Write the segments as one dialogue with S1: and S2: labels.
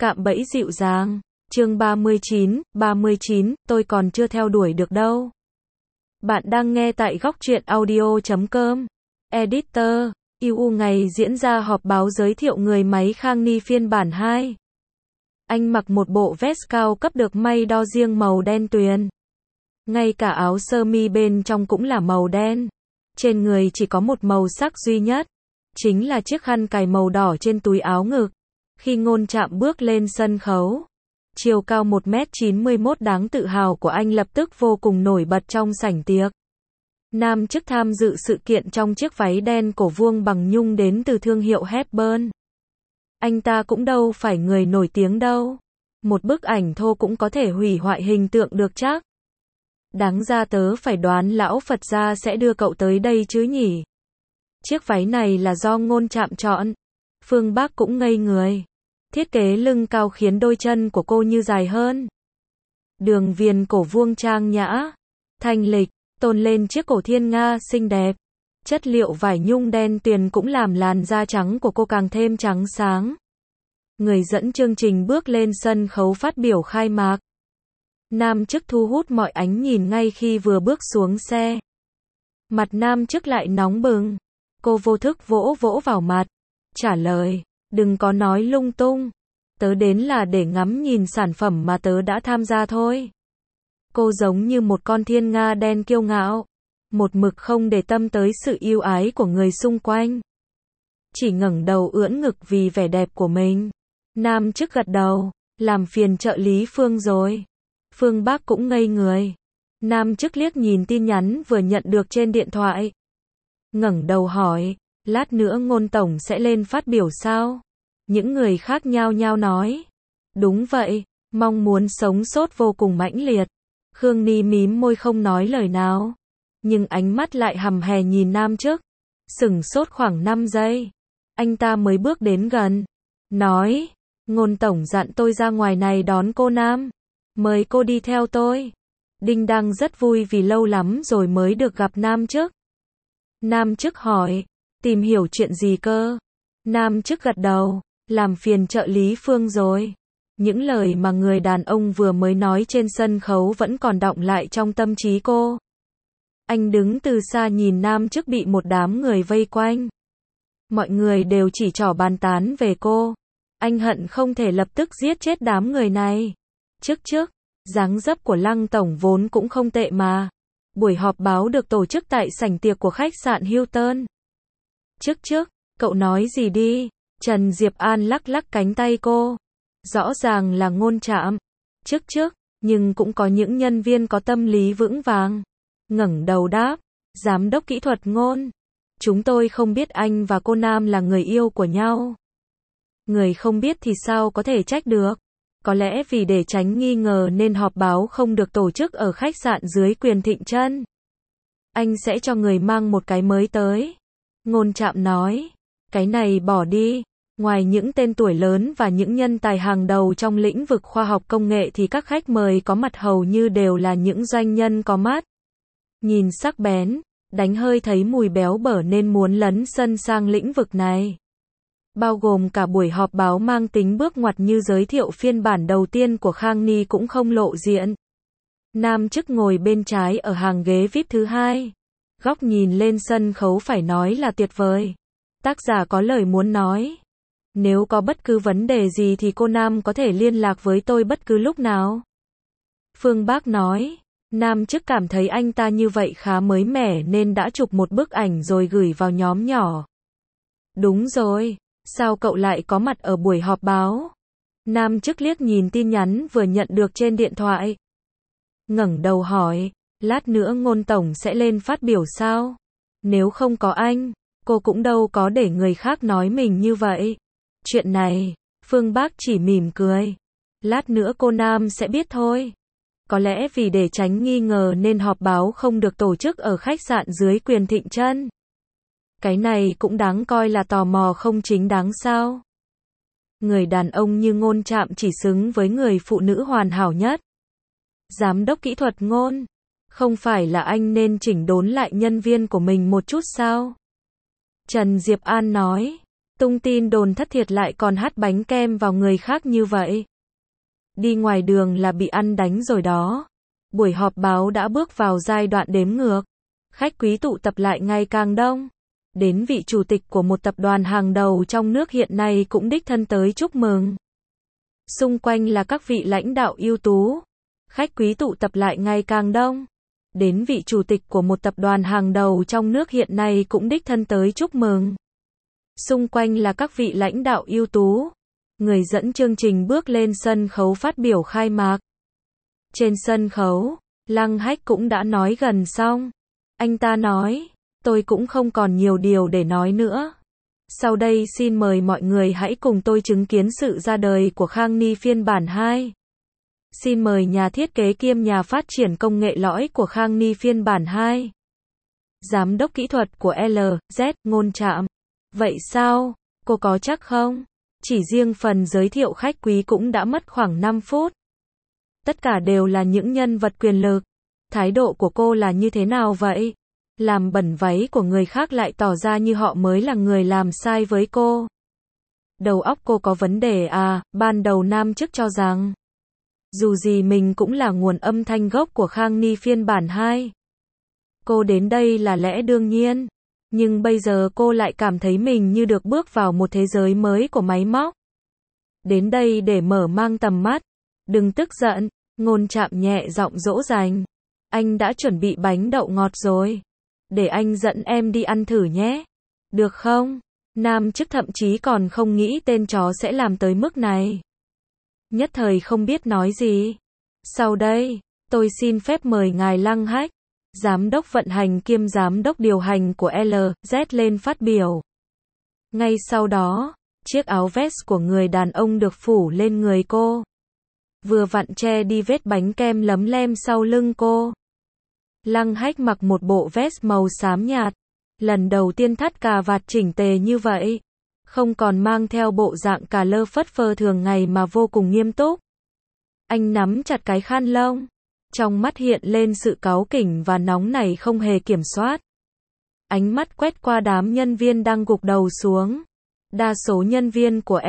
S1: Cạm bẫy dịu dàng. Chương 39, tôi còn chưa theo đuổi được đâu. Bạn đang nghe tại góc truyện audio.com. Editor, UU ngày diễn ra họp báo giới thiệu người máy Khang Ni phiên bản 2. Anh mặc một bộ vest cao cấp được may đo riêng màu đen tuyền. Ngay cả áo sơ mi bên trong cũng là màu đen. Trên người chỉ có một màu sắc duy nhất, chính là chiếc khăn cài màu đỏ trên túi áo ngực. Khi Ngôn Trạm bước lên sân khấu, chiều cao 1m91 đáng tự hào của anh lập tức vô cùng nổi bật trong sảnh tiệc. Nam chức tham dự sự kiện trong chiếc váy đen cổ vuông bằng nhung đến từ thương hiệu Hepburn. Anh ta cũng đâu phải người nổi tiếng đâu. Một bức ảnh thô cũng có thể hủy hoại hình tượng được chắc. Đáng ra tớ phải đoán lão Phật gia sẽ đưa cậu tới đây chứ nhỉ. Chiếc váy này là do Ngôn Trạm chọn. Phương Bắc cũng ngây người. Thiết kế lưng cao khiến đôi chân của cô như dài hơn. Đường viền cổ vuông trang nhã, thanh lịch, tôn lên chiếc cổ thiên nga xinh đẹp. Chất liệu vải nhung đen tuyền cũng làm làn da trắng của cô càng thêm trắng sáng. Người dẫn chương trình bước lên sân khấu phát biểu khai mạc. Nam chức thu hút mọi ánh nhìn ngay khi vừa bước xuống xe. Mặt nam chức lại nóng bừng. Cô vô thức vỗ vỗ vào mặt. Trả lời, đừng có nói lung tung. Tớ đến là để ngắm nhìn sản phẩm mà tớ đã tham gia thôi. Cô giống như một con thiên nga đen kiêu ngạo. Một mực không để tâm tới sự yêu ái của người xung quanh. Chỉ ngẩng đầu ưỡn ngực vì vẻ đẹp của mình. Nam chức gật đầu, làm phiền trợ lý Phương rồi. Phương Bắc cũng ngây người. Nam chức liếc nhìn tin nhắn vừa nhận được trên điện thoại. Ngẩng đầu hỏi, lát nữa Ngôn tổng sẽ lên phát biểu sao? Những người khác nhao nhao nói. Đúng vậy, mong muốn sống sót vô cùng mãnh liệt. Khang Ni mím môi không nói lời nào. Nhưng ánh mắt lại hầm hè nhìn nam chức. Sửng sốt khoảng 5 giây. Anh ta mới bước đến gần. Nói, Ngôn tổng dặn tôi ra ngoài này đón cô Nam. Mời cô đi theo tôi. Đinh đang rất vui vì lâu lắm rồi mới được gặp nam chức. Nam chức hỏi, tìm hiểu chuyện gì cơ? Nam chức gật đầu, làm phiền trợ lý Phương rồi. Những lời mà người đàn ông vừa mới nói trên sân khấu vẫn còn đọng lại trong tâm trí cô. Anh đứng từ xa nhìn nam chức bị một đám người vây quanh. Mọi người đều chỉ trỏ bàn tán về cô. Anh hận không thể lập tức giết chết đám người này. Trước, dáng dấp của Lăng tổng vốn cũng không tệ mà. Buổi họp báo được tổ chức tại sảnh tiệc của khách sạn Hilton. Trước, cậu nói gì đi? Trần Diệp An lắc lắc cánh tay cô. Rõ ràng là Ngôn Trạm. Trước, nhưng cũng có những nhân viên có tâm lý vững vàng. Ngẩng đầu đáp, giám đốc kỹ thuật Ngôn. Chúng tôi không biết anh và cô Nam là người yêu của nhau. Người không biết thì sao có thể trách được. Có lẽ vì để tránh nghi ngờ nên họp báo không được tổ chức ở khách sạn dưới quyền Thịnh Trân. Anh sẽ cho người mang một cái mới tới. Ngôn Trạm nói, cái này bỏ đi. Ngoài những tên tuổi lớn và những nhân tài hàng đầu trong lĩnh vực khoa học công nghệ thì các khách mời có mặt hầu như đều là những doanh nhân có mắt. Nhìn sắc bén, đánh hơi thấy mùi béo bở nên muốn lấn sân sang lĩnh vực này. Bao gồm cả buổi họp báo mang tính bước ngoặt như giới thiệu phiên bản đầu tiên của Khang Ni cũng không lộ diện. Nam chức ngồi bên trái ở hàng ghế VIP thứ 2. Góc nhìn lên sân khấu phải nói là tuyệt vời. Tác giả có lời muốn nói. Nếu có bất cứ vấn đề gì thì cô Nam có thể liên lạc với tôi bất cứ lúc nào. Phương Bắc nói. Nam chức cảm thấy anh ta như vậy khá mới mẻ nên đã chụp một bức ảnh rồi gửi vào nhóm nhỏ. Đúng rồi. Sao cậu lại có mặt ở buổi họp báo? Nam chức liếc nhìn tin nhắn vừa nhận được trên điện thoại. Ngẩng đầu hỏi, lát nữa Ngôn tổng sẽ lên phát biểu sao? Nếu không có anh, cô cũng đâu có để người khác nói mình như vậy. Chuyện này, Phương Bắc chỉ mỉm cười. Lát nữa cô Nam sẽ biết thôi. Có lẽ vì để tránh nghi ngờ nên họp báo không được tổ chức ở khách sạn dưới quyền Thịnh Trân. Cái này cũng đáng coi là tò mò không chính đáng sao? Người đàn ông như Ngôn Trạm chỉ xứng với người phụ nữ hoàn hảo nhất. Giám đốc kỹ thuật Ngôn, không phải là anh nên chỉnh đốn lại nhân viên của mình một chút sao? Trần Diệp An nói, Tung tin đồn thất thiệt lại còn hắt bánh kem vào người khác như vậy. Đi ngoài đường là bị ăn đánh rồi đó. Buổi họp báo đã bước vào giai đoạn đếm ngược. Khách quý tụ tập lại ngày càng đông. Đến vị chủ tịch của một tập đoàn hàng đầu trong nước hiện nay cũng đích thân tới chúc mừng. Xung quanh là các vị lãnh đạo ưu tú. Khách quý tụ tập lại ngày càng đông. Đến vị chủ tịch của một tập đoàn hàng đầu trong nước hiện nay cũng đích thân tới chúc mừng. Xung quanh là các vị lãnh đạo ưu tú. Người dẫn chương trình bước lên sân khấu phát biểu khai mạc. Trên sân khấu, Lăng Hách cũng đã nói gần xong. Anh ta nói, tôi cũng không còn nhiều điều để nói nữa. Sau đây xin mời mọi người hãy cùng tôi chứng kiến sự ra đời của Khang Ni phiên bản 2. Xin mời nhà thiết kế kiêm nhà phát triển công nghệ lõi của Khang Ni phiên bản 2. Giám đốc kỹ thuật của LZ, Ngôn Trạm. Vậy sao? Cô có chắc không? Chỉ riêng phần giới thiệu khách quý cũng đã mất khoảng 5 phút. Tất cả đều là những nhân vật quyền lực. Thái độ của cô là như thế nào vậy? Làm bẩn váy của người khác lại tỏ ra như họ mới là người làm sai với cô. Đầu óc cô có vấn đề à? Ban đầu Nam Chức cho rằng dù gì mình cũng là nguồn âm thanh gốc của Khang Ni phiên bản 2. Cô đến đây là lẽ đương nhiên. Nhưng bây giờ cô lại cảm thấy mình như được bước vào một thế giới mới của máy móc. Đến đây để mở mang tầm mắt. Đừng tức giận, Ngôn Trạm nhẹ giọng dỗ dành. Anh đã chuẩn bị bánh đậu ngọt rồi. Để anh dẫn em đi ăn thử nhé. Được không? Nam Chức thậm chí còn không nghĩ tên chó sẽ làm tới mức này. Nhất thời không biết nói gì. Sau đây, tôi xin phép mời ngài Lăng Hách, giám đốc vận hành kiêm giám đốc điều hành của LZ lên phát biểu. Ngay sau đó, chiếc áo vest của người đàn ông được phủ lên người cô. Vừa vặn che đi vết bánh kem lấm lem sau lưng cô. Lăng Hách mặc một bộ vest màu xám nhạt. Lần đầu tiên thắt cà vạt chỉnh tề như vậy. Không còn mang theo bộ dạng cà lơ phất phơ thường ngày mà vô cùng nghiêm túc. Anh nắm chặt cái khăn lông. Trong mắt hiện lên sự cáu kỉnh và nóng nảy không hề kiểm soát. Ánh mắt quét qua đám nhân viên đang gục đầu xuống. Đa số nhân viên của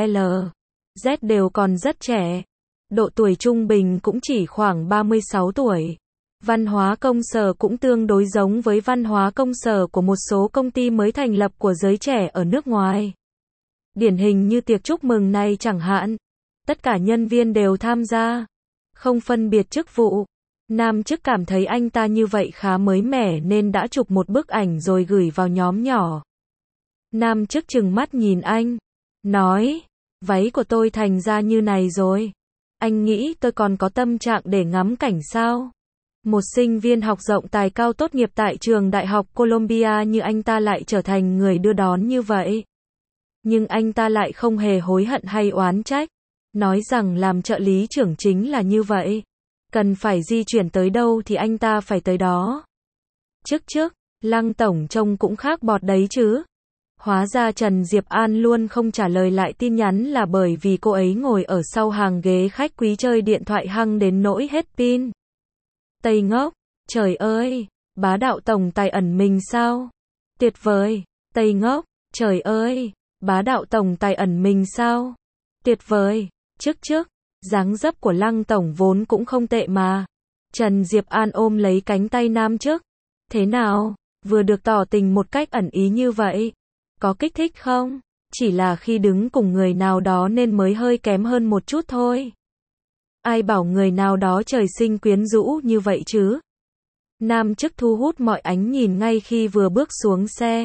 S1: LZ đều còn rất trẻ. Độ tuổi trung bình cũng chỉ khoảng 36 tuổi. Văn hóa công sở cũng tương đối giống với văn hóa công sở của một số công ty mới thành lập của giới trẻ ở nước ngoài. Điển hình như tiệc chúc mừng này chẳng hạn. Tất cả nhân viên đều tham gia. Không phân biệt chức vụ. Nam Chức cảm thấy anh ta như vậy khá mới mẻ nên đã chụp một bức ảnh rồi gửi vào nhóm nhỏ. Nam Chức trừng mắt nhìn anh. Nói, váy của tôi thành ra như này rồi. Anh nghĩ tôi còn có tâm trạng để ngắm cảnh sao? Một sinh viên học rộng tài cao tốt nghiệp tại trường đại học Columbia như anh ta lại trở thành người đưa đón như vậy. Nhưng anh ta lại không hề hối hận hay oán trách. Nói rằng làm trợ lý trưởng chính là như vậy. Cần phải di chuyển tới đâu thì anh ta phải tới đó. Chức, Lăng tổng trông cũng khác bọt đấy chứ. Hóa ra Trần Diệp An luôn không trả lời lại tin nhắn là bởi vì cô ấy ngồi ở sau hàng ghế khách quý chơi điện thoại hăng đến nỗi hết pin. Tây ngốc, trời ơi, bá đạo tổng tài ẩn mình sao? Tuyệt vời, Tây ngốc, trời ơi, bá đạo tổng tài ẩn mình sao? Tuyệt vời, chức, dáng dấp của Lăng tổng vốn cũng không tệ mà. Trần Diệp An ôm lấy cánh tay Nam Chức. Thế nào, vừa được tỏ tình một cách ẩn ý như vậy? Có kích thích không? Chỉ là khi đứng cùng người nào đó nên mới hơi kém hơn một chút thôi. Ai bảo người nào đó trời sinh quyến rũ như vậy chứ? Nam Chức thu hút mọi ánh nhìn ngay khi vừa bước xuống xe.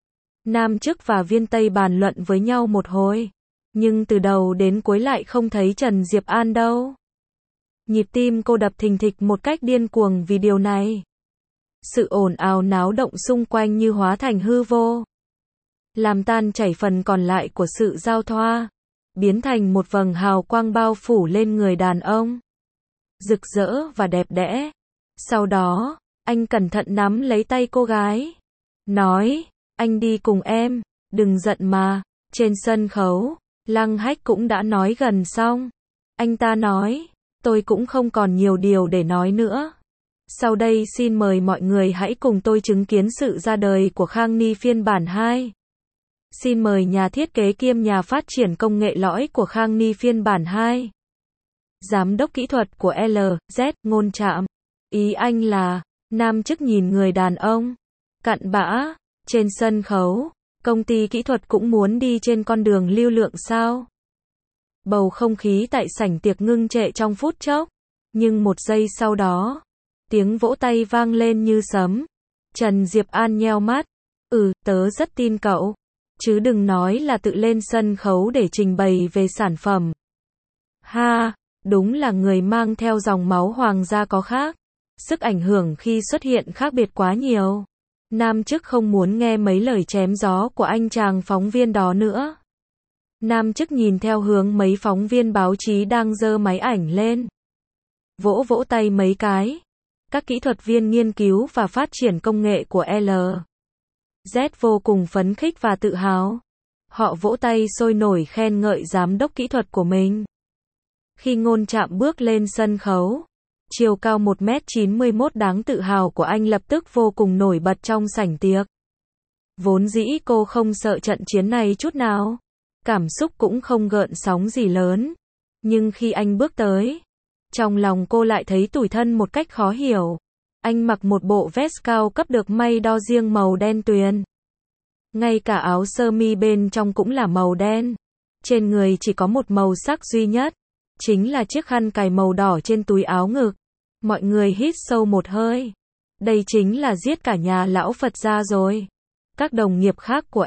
S1: Nam Chức và Viên Tây bàn luận với nhau một hồi. Nhưng từ đầu đến cuối lại không thấy Trần Diệp An đâu. Nhịp tim cô đập thình thịch một cách điên cuồng vì điều này. Sự ồn ào náo động xung quanh như hóa thành hư vô. Làm tan chảy phần còn lại của sự giao thoa. Biến thành một vầng hào quang bao phủ lên người đàn ông. Rực rỡ và đẹp đẽ. Sau đó, anh cẩn thận nắm lấy tay cô gái. Nói, anh đi cùng em, đừng giận mà. Trên sân khấu, Lăng Hách cũng đã nói gần xong. Anh ta nói, tôi cũng không còn nhiều điều để nói nữa. Sau đây xin mời mọi người hãy cùng tôi chứng kiến sự ra đời của Khang Ni phiên bản 2. Xin mời nhà thiết kế kiêm nhà phát triển công nghệ lõi của Khang Ni phiên bản 2. Giám đốc kỹ thuật của LZ, Ngôn Trạm. Ý anh là, nam chức nhìn người đàn ông cặn bã trên sân khấu, công ty kỹ thuật cũng muốn đi trên con đường lưu lượng sao? Bầu không khí tại sảnh tiệc ngưng trệ trong phút chốc, nhưng một giây sau đó, tiếng vỗ tay vang lên như sấm. Trần Diệp An nheo mắt, tớ rất tin cậu, chứ đừng nói là tự lên sân khấu để trình bày về sản phẩm. Ha, đúng là người mang theo dòng máu hoàng gia có khác. Sức ảnh hưởng khi xuất hiện khác biệt quá nhiều. Nam chức không muốn nghe mấy lời chém gió của anh chàng phóng viên đó nữa. Nam chức nhìn theo hướng mấy phóng viên báo chí đang giơ máy ảnh lên. Vỗ vỗ tay mấy cái. Các kỹ thuật viên nghiên cứu và phát triển công nghệ của LZ vô cùng phấn khích và tự hào. Họ vỗ tay sôi nổi khen ngợi giám đốc kỹ thuật của mình. Khi Ngôn Trạm bước lên sân khấu, chiều cao 1m91 đáng tự hào của anh lập tức vô cùng nổi bật trong sảnh tiệc. Vốn dĩ cô không sợ trận chiến này chút nào. Cảm xúc cũng không gợn sóng gì lớn. Nhưng khi anh bước tới, trong lòng cô lại thấy tủi thân một cách khó hiểu. Anh mặc một bộ vest cao cấp được may đo riêng màu đen tuyền. Ngay cả áo sơ mi bên trong cũng là màu đen. Trên người chỉ có một màu sắc duy nhất, chính là chiếc khăn cài màu đỏ trên túi áo ngực. Mọi người hít sâu một hơi. Đây chính là giết cả nhà lão Phật gia rồi. Các đồng nghiệp khác của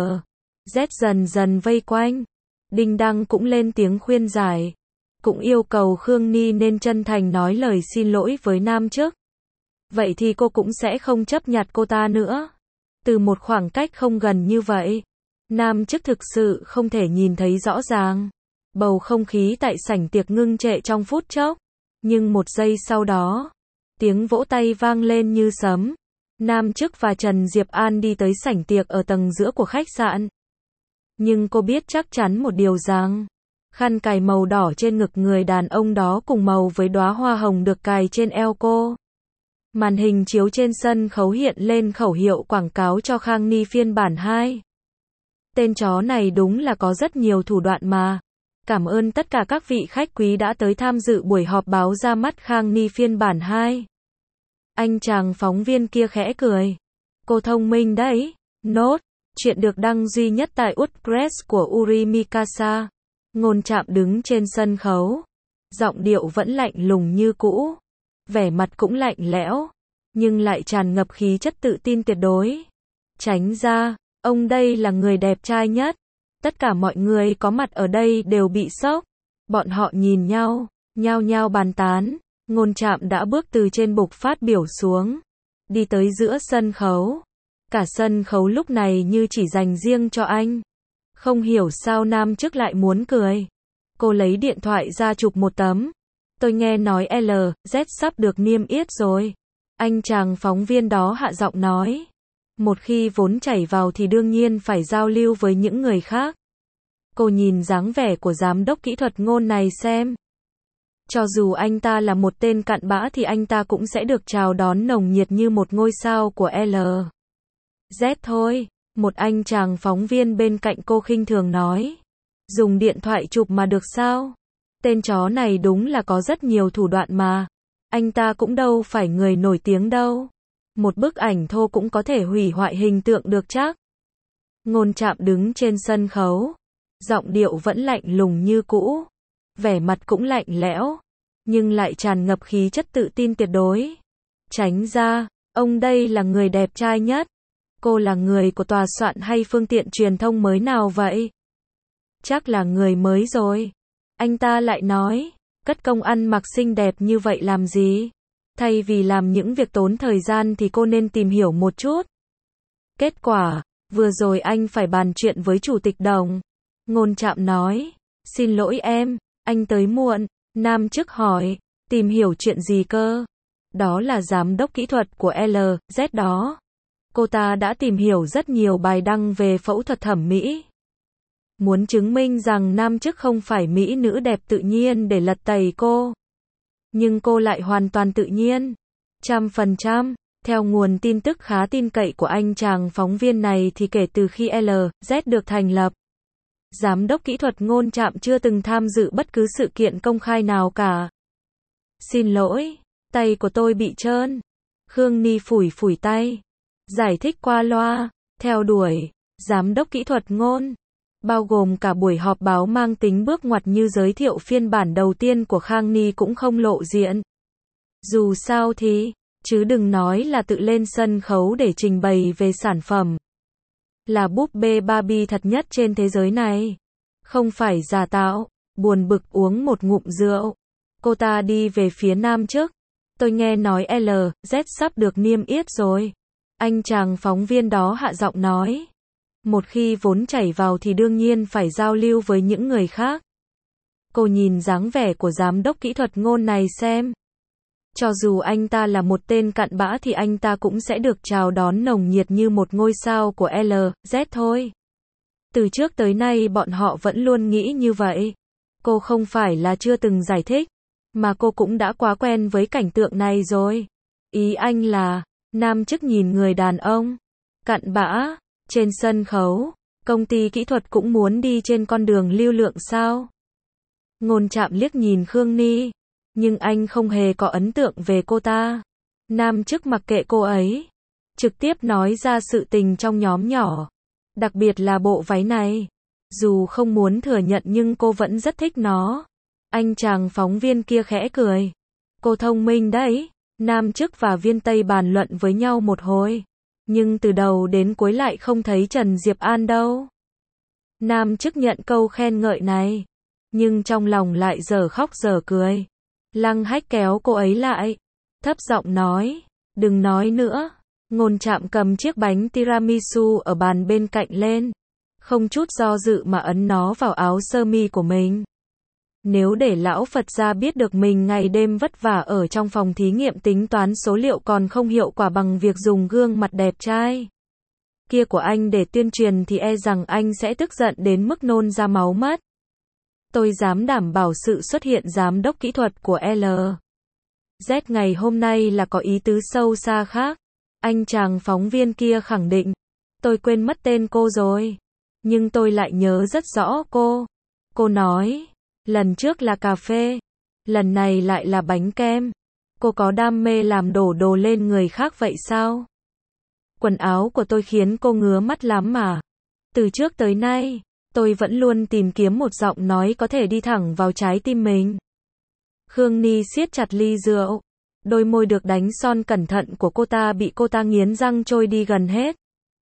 S1: LZ dần dần vây quanh. Đinh Đăng cũng lên tiếng khuyên giải. Cũng yêu cầu Khương Ni nên chân thành nói lời xin lỗi với nam chức. Vậy thì cô cũng sẽ không chấp nhặt cô ta nữa. Từ một khoảng cách không gần như vậy, nam chức thực sự không thể nhìn thấy rõ ràng. Bầu không khí tại sảnh tiệc ngưng trệ trong phút chốc. Nhưng một giây sau đó, tiếng vỗ tay vang lên như sấm. Nam chức và Trần Diệp An đi tới sảnh tiệc ở tầng giữa của khách sạn. Nhưng cô biết chắc chắn một điều rằng, khăn cài màu đỏ trên ngực người đàn ông đó cùng màu với đóa hoa hồng được cài trên eo cô. Màn hình chiếu trên sân khấu hiện lên khẩu hiệu quảng cáo cho Khang Ni phiên bản 2. Tên chó này đúng là có rất nhiều thủ đoạn mà. Cảm ơn tất cả các vị khách quý đã tới tham dự buổi họp báo ra mắt Khang Ni phiên bản 2. Anh chàng phóng viên kia khẽ cười. Cô thông minh đấy. Nốt. Chuyện được đăng duy nhất tại Utpress của Uri Mikasa. Ngôn Trạm đứng trên sân khấu. Giọng điệu vẫn lạnh lùng như cũ. Vẻ mặt cũng lạnh lẽo. Nhưng lại tràn ngập khí chất tự tin tuyệt đối. Tránh ra, ông đây là người đẹp trai nhất. Tất cả mọi người có mặt ở đây đều bị sốc. Bọn họ nhìn nhau, nhao nhao bàn tán. Ngôn Trạm đã bước từ trên bục phát biểu xuống. Đi tới giữa sân khấu. Cả sân khấu lúc này như chỉ dành riêng cho anh. Không hiểu sao nam chức lại muốn cười. Cô lấy điện thoại ra chụp một tấm. Tôi nghe nói LZ sắp được niêm yết rồi. Anh chàng phóng viên đó hạ giọng nói. Một khi vốn chảy vào thì đương nhiên phải giao lưu với những người khác. Cô nhìn dáng vẻ của giám đốc kỹ thuật Ngôn này xem. Cho dù anh ta là một tên cặn bã thì anh ta cũng sẽ được chào đón nồng nhiệt như một ngôi sao của LZ thôi. Một anh chàng phóng viên bên cạnh cô khinh thường nói. Dùng điện thoại chụp mà được sao? Tên chó này đúng là có rất nhiều thủ đoạn mà. Anh ta cũng đâu phải người nổi tiếng đâu. Một bức ảnh thô cũng có thể hủy hoại hình tượng được chắc. Ngôn Trạm đứng trên sân khấu. Giọng điệu vẫn lạnh lùng như cũ. Vẻ mặt cũng lạnh lẽo. Nhưng lại tràn ngập khí chất tự tin tuyệt đối. Tránh ra, ông đây là người đẹp trai nhất. Cô là người của tòa soạn hay phương tiện truyền thông mới nào vậy? Chắc là người mới rồi. Anh ta lại nói, cất công ăn mặc xinh đẹp như vậy làm gì? Thay vì làm những việc tốn thời gian thì cô nên tìm hiểu một chút. Kết quả, vừa rồi anh phải bàn chuyện với chủ tịch Đồng. Ngôn Trạm nói, xin lỗi em, anh tới muộn. Nam chức hỏi, tìm hiểu chuyện gì cơ? Đó là giám đốc kỹ thuật của LZ đó. Cô ta đã tìm hiểu rất nhiều bài đăng về phẫu thuật thẩm mỹ. Muốn chứng minh rằng nam chức không phải mỹ nữ đẹp tự nhiên để lật tẩy cô. Nhưng cô lại hoàn toàn tự nhiên. 100%. Theo nguồn tin tức khá tin cậy của anh chàng phóng viên này thì kể từ khi LZ được thành lập, giám đốc kỹ thuật Ngôn Trạm chưa từng tham dự bất cứ sự kiện công khai nào cả. Xin lỗi, tay của tôi bị trơn. Khương Ni phủi phủi tay. Giải thích qua loa, theo đuổi, giám đốc kỹ thuật Ngôn. Bao gồm cả buổi họp báo mang tính bước ngoặt như giới thiệu phiên bản đầu tiên của Khang Ni cũng không lộ diện. Dù sao thì, chứ đừng nói là tự lên sân khấu để trình bày về sản phẩm. Là búp bê Barbie thật nhất trên thế giới này. Không phải giả tạo, buồn bực uống một ngụm rượu. Cô ta đi về phía nam trước. Tôi nghe nói LZ sắp được niêm yết rồi. Anh chàng phóng viên đó hạ giọng nói. Một khi vốn chảy vào thì đương nhiên phải giao lưu với những người khác. Cô nhìn dáng vẻ của giám đốc kỹ thuật Ngôn này xem. Cho dù anh ta là một tên cặn bã thì anh ta cũng sẽ được chào đón nồng nhiệt như một ngôi sao của LZ thôi. Từ trước tới nay bọn họ vẫn luôn nghĩ như vậy. Cô không phải là chưa từng giải thích, mà cô cũng đã quá quen với cảnh tượng này rồi. Ý anh là, nam chức nhìn người đàn ông cặn bã trên sân khấu, công ty kỹ thuật cũng muốn đi trên con đường lưu lượng sao? Ngôn Trạm liếc nhìn Khương Ni, nhưng anh không hề có ấn tượng về cô ta. Nam chức mặc kệ cô ấy, trực tiếp nói ra sự tình trong nhóm nhỏ, đặc biệt là bộ váy này. Dù không muốn thừa nhận nhưng cô vẫn rất thích nó. Anh chàng phóng viên kia khẽ cười. Cô thông minh đấy. Nam chức và Viên Tây bàn luận với nhau một hồi, nhưng từ đầu đến cuối lại không thấy Trần Diệp An đâu. Nam chức nhận câu khen ngợi này, nhưng trong lòng lại dở khóc dở cười. Lăng Hách kéo cô ấy lại, thấp giọng nói, đừng nói nữa. Ngôn Trạm cầm chiếc bánh tiramisu ở bàn bên cạnh lên, không chút do dự mà ấn nó vào áo sơ mi của mình. Nếu để lão Phật gia biết được mình ngày đêm vất vả ở trong phòng thí nghiệm tính toán số liệu còn không hiệu quả bằng việc dùng gương mặt đẹp trai kia của anh để tuyên truyền thì e rằng anh sẽ tức giận đến mức nôn ra máu mất. Tôi dám đảm bảo sự xuất hiện giám đốc kỹ thuật của LZ ngày hôm nay là có ý tứ sâu xa khác. Anh chàng phóng viên kia khẳng định. Tôi quên mất tên cô rồi, nhưng tôi lại nhớ rất rõ cô. Cô nói, lần trước là cà phê, lần này lại là bánh kem. Cô có đam mê làm đổ đồ lên người khác vậy sao? Quần áo của tôi khiến cô ngứa mắt lắm mà. Từ trước tới nay, tôi vẫn luôn tìm kiếm một giọng nói có thể đi thẳng vào trái tim mình. Khương Ni siết chặt ly rượu. Đôi môi được đánh son cẩn thận của cô ta bị cô ta nghiến răng trôi đi gần hết.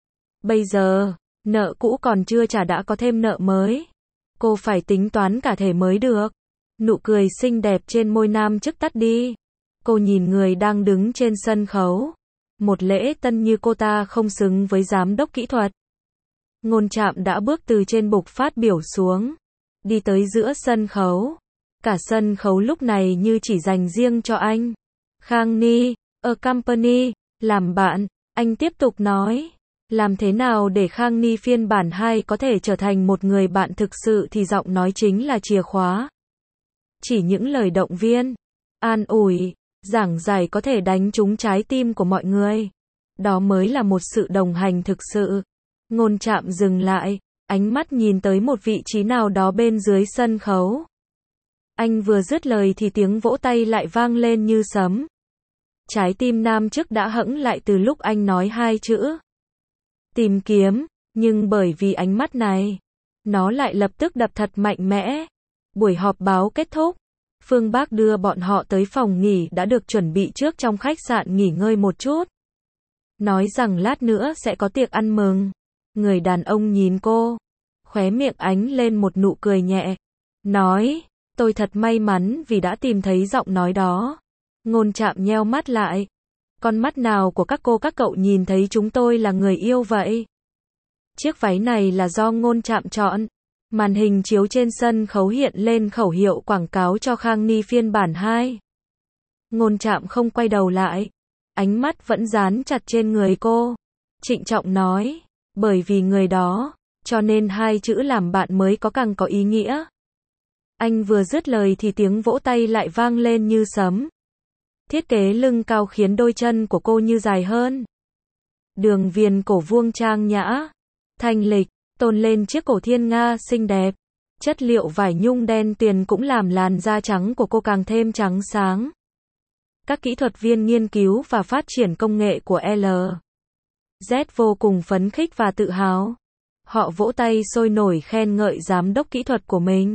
S1: Bây giờ, nợ cũ còn chưa trả đã có thêm nợ mới. Cô phải tính toán cả thể mới được. Nụ cười xinh đẹp trên môi nam chức tắt đi. Cô nhìn người đang đứng trên sân khấu. Một lễ tân như cô ta không xứng với giám đốc kỹ thuật. Ngôn Trạm đã bước từ trên bục phát biểu xuống, đi tới giữa sân khấu. Cả sân khấu lúc này như chỉ dành riêng cho anh. Khang Ni, a company, làm bạn, anh tiếp tục nói. Làm thế nào để Khang Ni phiên bản 2 có thể trở thành một người bạn thực sự thì giọng nói chính là chìa khóa. Chỉ những lời động viên, an ủi, giảng giải có thể đánh trúng trái tim của mọi người. Đó mới là một sự đồng hành thực sự. Ngôn Trạm dừng lại, ánh mắt nhìn tới một vị trí nào đó bên dưới sân khấu. Anh vừa dứt lời thì tiếng vỗ tay lại vang lên như sấm. Trái tim nam chức đã hững lại từ lúc anh nói hai chữ tìm kiếm, nhưng bởi vì ánh mắt này, nó lại lập tức đập thật mạnh mẽ. Buổi họp báo kết thúc, Phương Bác đưa bọn họ tới phòng nghỉ đã được chuẩn bị trước trong khách sạn nghỉ ngơi một chút. Nói rằng lát nữa sẽ có tiệc ăn mừng. Người đàn ông nhìn cô, khóe miệng ánh lên một nụ cười nhẹ, nói, tôi thật may mắn vì đã tìm thấy giọng nói đó. Ngôn Trạm nheo mắt lại. Con mắt nào của các cô các cậu nhìn thấy chúng tôi là người yêu vậy? Chiếc váy này là do Ngôn Trạm chọn. Màn hình chiếu trên sân khấu hiện lên khẩu hiệu quảng cáo cho Khang Ni phiên bản 2. Ngôn Trạm không quay đầu lại. Ánh mắt vẫn dán chặt trên người cô. Trịnh trọng nói, bởi vì người đó, cho nên hai chữ làm bạn mới có càng có ý nghĩa. Anh vừa dứt lời thì tiếng vỗ tay lại vang lên như sấm. Thiết kế lưng cao khiến đôi chân của cô như dài hơn. Đường viền cổ vuông trang nhã, thanh lịch, tôn lên chiếc cổ thiên nga xinh đẹp. Chất liệu vải nhung đen tuyền cũng làm làn da trắng của cô càng thêm trắng sáng. Các kỹ thuật viên nghiên cứu và phát triển công nghệ của LZ vô cùng phấn khích và tự hào. Họ vỗ tay sôi nổi khen ngợi giám đốc kỹ thuật của mình.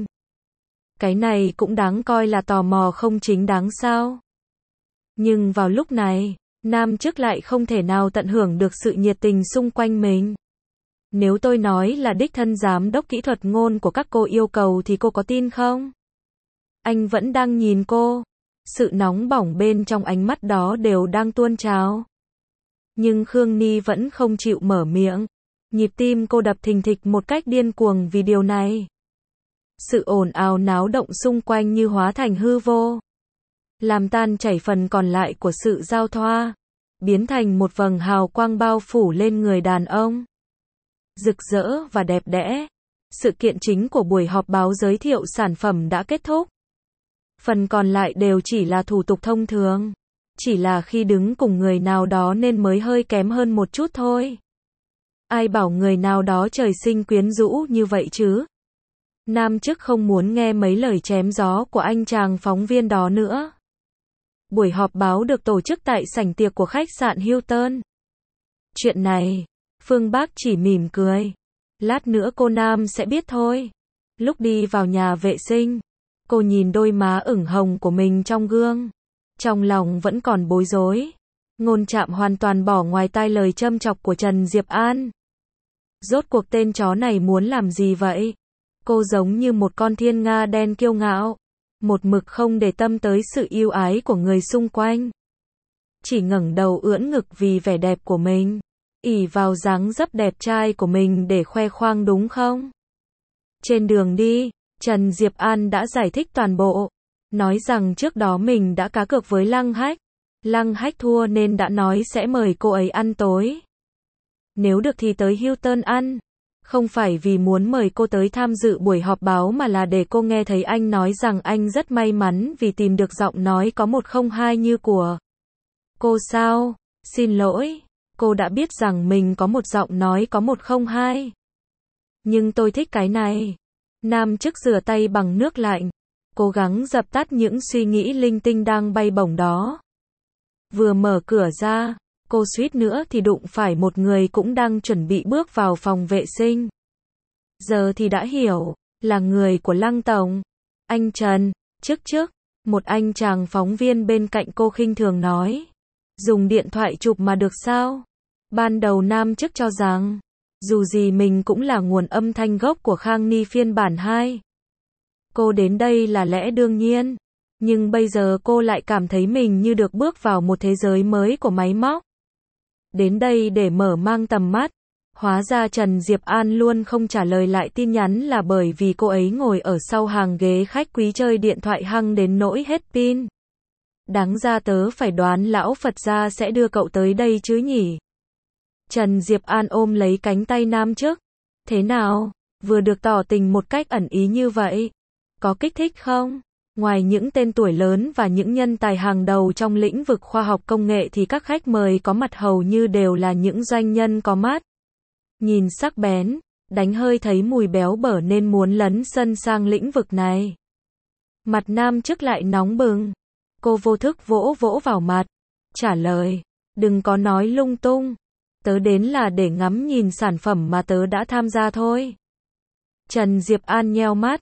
S1: Cái này cũng đáng coi là tò mò không chính đáng sao. Nhưng vào lúc này, nam chức lại không thể nào tận hưởng được sự nhiệt tình xung quanh mình. Nếu tôi nói là đích thân giám đốc kỹ thuật ngôn của các cô yêu cầu thì cô có tin không? Anh vẫn đang nhìn cô. Sự nóng bỏng bên trong ánh mắt đó đều đang tuôn trào. Nhưng Khương Ni vẫn không chịu mở miệng. Nhịp tim cô đập thình thịch một cách điên cuồng vì điều này. Sự ồn ào náo động xung quanh như hóa thành hư vô. Làm tan chảy phần còn lại của sự giao thoa. Biến thành một vầng hào quang bao phủ lên người đàn ông. Rực rỡ và đẹp đẽ. Sự kiện chính của buổi họp báo giới thiệu sản phẩm đã kết thúc. Phần còn lại đều chỉ là thủ tục thông thường. Chỉ là khi đứng cùng người nào đó nên mới hơi kém hơn một chút thôi. Ai bảo người nào đó trời sinh quyến rũ như vậy chứ? Nam chức không muốn nghe mấy lời chém gió của anh chàng phóng viên đó nữa. Buổi họp báo được tổ chức tại sảnh tiệc của khách sạn Hilton. Chuyện này, Phương Bắc chỉ mỉm cười. Lát nữa cô Nam sẽ biết thôi. Lúc đi vào nhà vệ sinh, cô nhìn đôi má ửng hồng của mình trong gương. Trong lòng vẫn còn bối rối. Ngôn Trạm hoàn toàn bỏ ngoài tai lời châm chọc của Trần Diệp An. Rốt cuộc tên chó này muốn làm gì vậy? Cô giống như một con thiên nga đen kiêu ngạo. Một mực không để tâm tới sự yêu ái của người xung quanh. Chỉ ngẩng đầu ưỡn ngực vì vẻ đẹp của mình. Ỷ vào dáng dấp đẹp trai của mình để khoe khoang đúng không? Trên đường đi, Trần Diệp An đã giải thích toàn bộ. Nói rằng trước đó mình đã cá cược với Lăng Hách. Lăng Hách thua nên đã nói sẽ mời cô ấy ăn tối. Nếu được thì tới Hilton ăn. Không phải vì muốn mời cô tới tham dự buổi họp báo mà là để cô nghe thấy anh nói rằng anh rất may mắn vì tìm được giọng nói có 102 như của cô sao? Xin lỗi, cô đã biết rằng mình có một giọng nói có 102. Nhưng tôi thích cái này. Nam chức rửa tay bằng nước lạnh. Cố gắng dập tắt những suy nghĩ linh tinh đang bay bổng đó. Vừa mở cửa ra, cô suýt nữa thì đụng phải một người cũng đang chuẩn bị bước vào phòng vệ sinh. Giờ thì đã hiểu, là người của Lăng Tổng. Anh Trần, trước, một anh chàng phóng viên bên cạnh cô khinh thường nói. Dùng điện thoại chụp mà được sao? Ban đầu nam chức cho rằng, dù gì mình cũng là nguồn âm thanh gốc của Khang Ni phiên bản 2. Cô đến đây là lẽ đương nhiên. Nhưng bây giờ cô lại cảm thấy mình như được bước vào một thế giới mới của máy móc. Đến đây để mở mang tầm mắt. Hóa ra Trần Diệp An luôn không trả lời lại tin nhắn là bởi vì cô ấy ngồi ở sau hàng ghế khách quý chơi điện thoại hăng đến nỗi hết pin. Đáng ra tớ phải đoán lão Phật gia sẽ đưa cậu tới đây chứ nhỉ? Trần Diệp An ôm lấy cánh tay nam chức. Thế nào? Vừa được tỏ tình một cách ẩn ý như vậy. Có kích thích không? Ngoài những tên tuổi lớn và những nhân tài hàng đầu trong lĩnh vực khoa học công nghệ thì các khách mời có mặt hầu như đều là những doanh nhân có mắt. Nhìn sắc bén, đánh hơi thấy mùi béo bở nên muốn lấn sân sang lĩnh vực này. Mặt nam chức lại nóng bừng. Cô vô thức vỗ vào mặt. Trả lời, đừng có nói lung tung. Tớ đến là để ngắm nhìn sản phẩm mà tớ đã tham gia thôi. Trần Diệp An nheo mắt.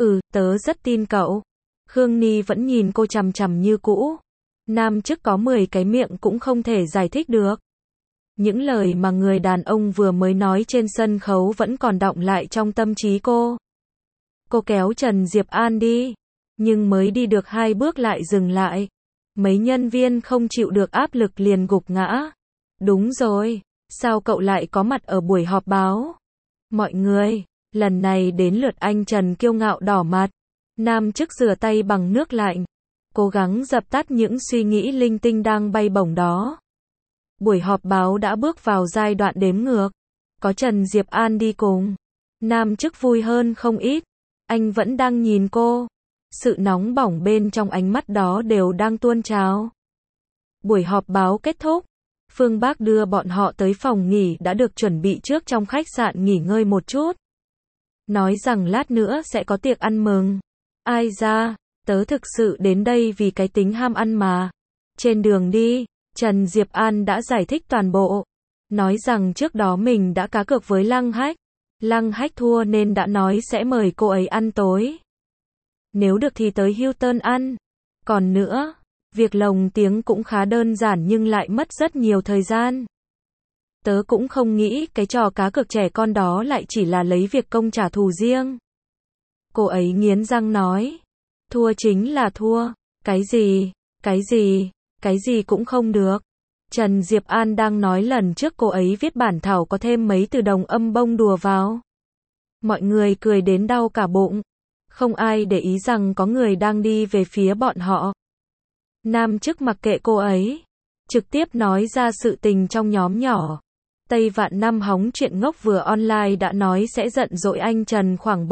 S1: Tớ rất tin cậu. Khương Ni vẫn nhìn cô chằm chằm như cũ. Nam chức có 10 cái miệng cũng không thể giải thích được. Những lời mà người đàn ông vừa mới nói trên sân khấu vẫn còn đọng lại trong tâm trí cô. Cô kéo Trần Diệp An đi. Nhưng mới đi được 2 bước lại dừng lại. Mấy nhân viên không chịu được áp lực liền gục ngã. Đúng rồi, sao cậu lại có mặt ở buổi họp báo? Mọi người, lần này đến lượt anh Trần kiêu ngạo đỏ mặt. Nam chức rửa tay bằng nước lạnh. Cố gắng dập tắt những suy nghĩ linh tinh đang bay bổng đó. Buổi họp báo đã bước vào giai đoạn đếm ngược. Có Trần Diệp An đi cùng. Nam chức vui hơn không ít. Anh vẫn đang nhìn cô. Sự nóng bỏng bên trong ánh mắt đó đều đang tuôn trào. Buổi họp báo kết thúc, Phương Bác đưa bọn họ tới phòng nghỉ đã được chuẩn bị trước trong khách sạn nghỉ ngơi một chút. Nói rằng lát nữa sẽ có tiệc ăn mừng. Ai ra, tớ thực sự đến đây vì cái tính ham ăn mà. Trên đường đi, Trần Diệp An đã giải thích toàn bộ. Nói rằng trước đó mình đã cá cược với Lăng Hách. Lăng Hách thua nên đã nói sẽ mời cô ấy ăn tối. Nếu được thì tới Hilton ăn. Còn nữa, việc lồng tiếng cũng khá đơn giản nhưng lại mất rất nhiều thời gian. Tớ cũng không nghĩ cái trò cá cược trẻ con đó lại chỉ là lấy việc công trả thù riêng. Cô ấy nghiến răng nói. Thua chính là thua. Cái gì cũng không được. Trần Diệp An đang nói lần trước cô ấy viết bản thảo có thêm mấy từ đồng âm bông đùa vào. Mọi người cười đến đau cả bụng. Không ai để ý rằng có người đang đi về phía bọn họ. Nam chức mặc kệ cô ấy. Trực tiếp nói ra sự tình trong nhóm nhỏ. Tây Vạn Năm hóng chuyện ngốc vừa online đã nói sẽ giận dỗi anh Trần khoảng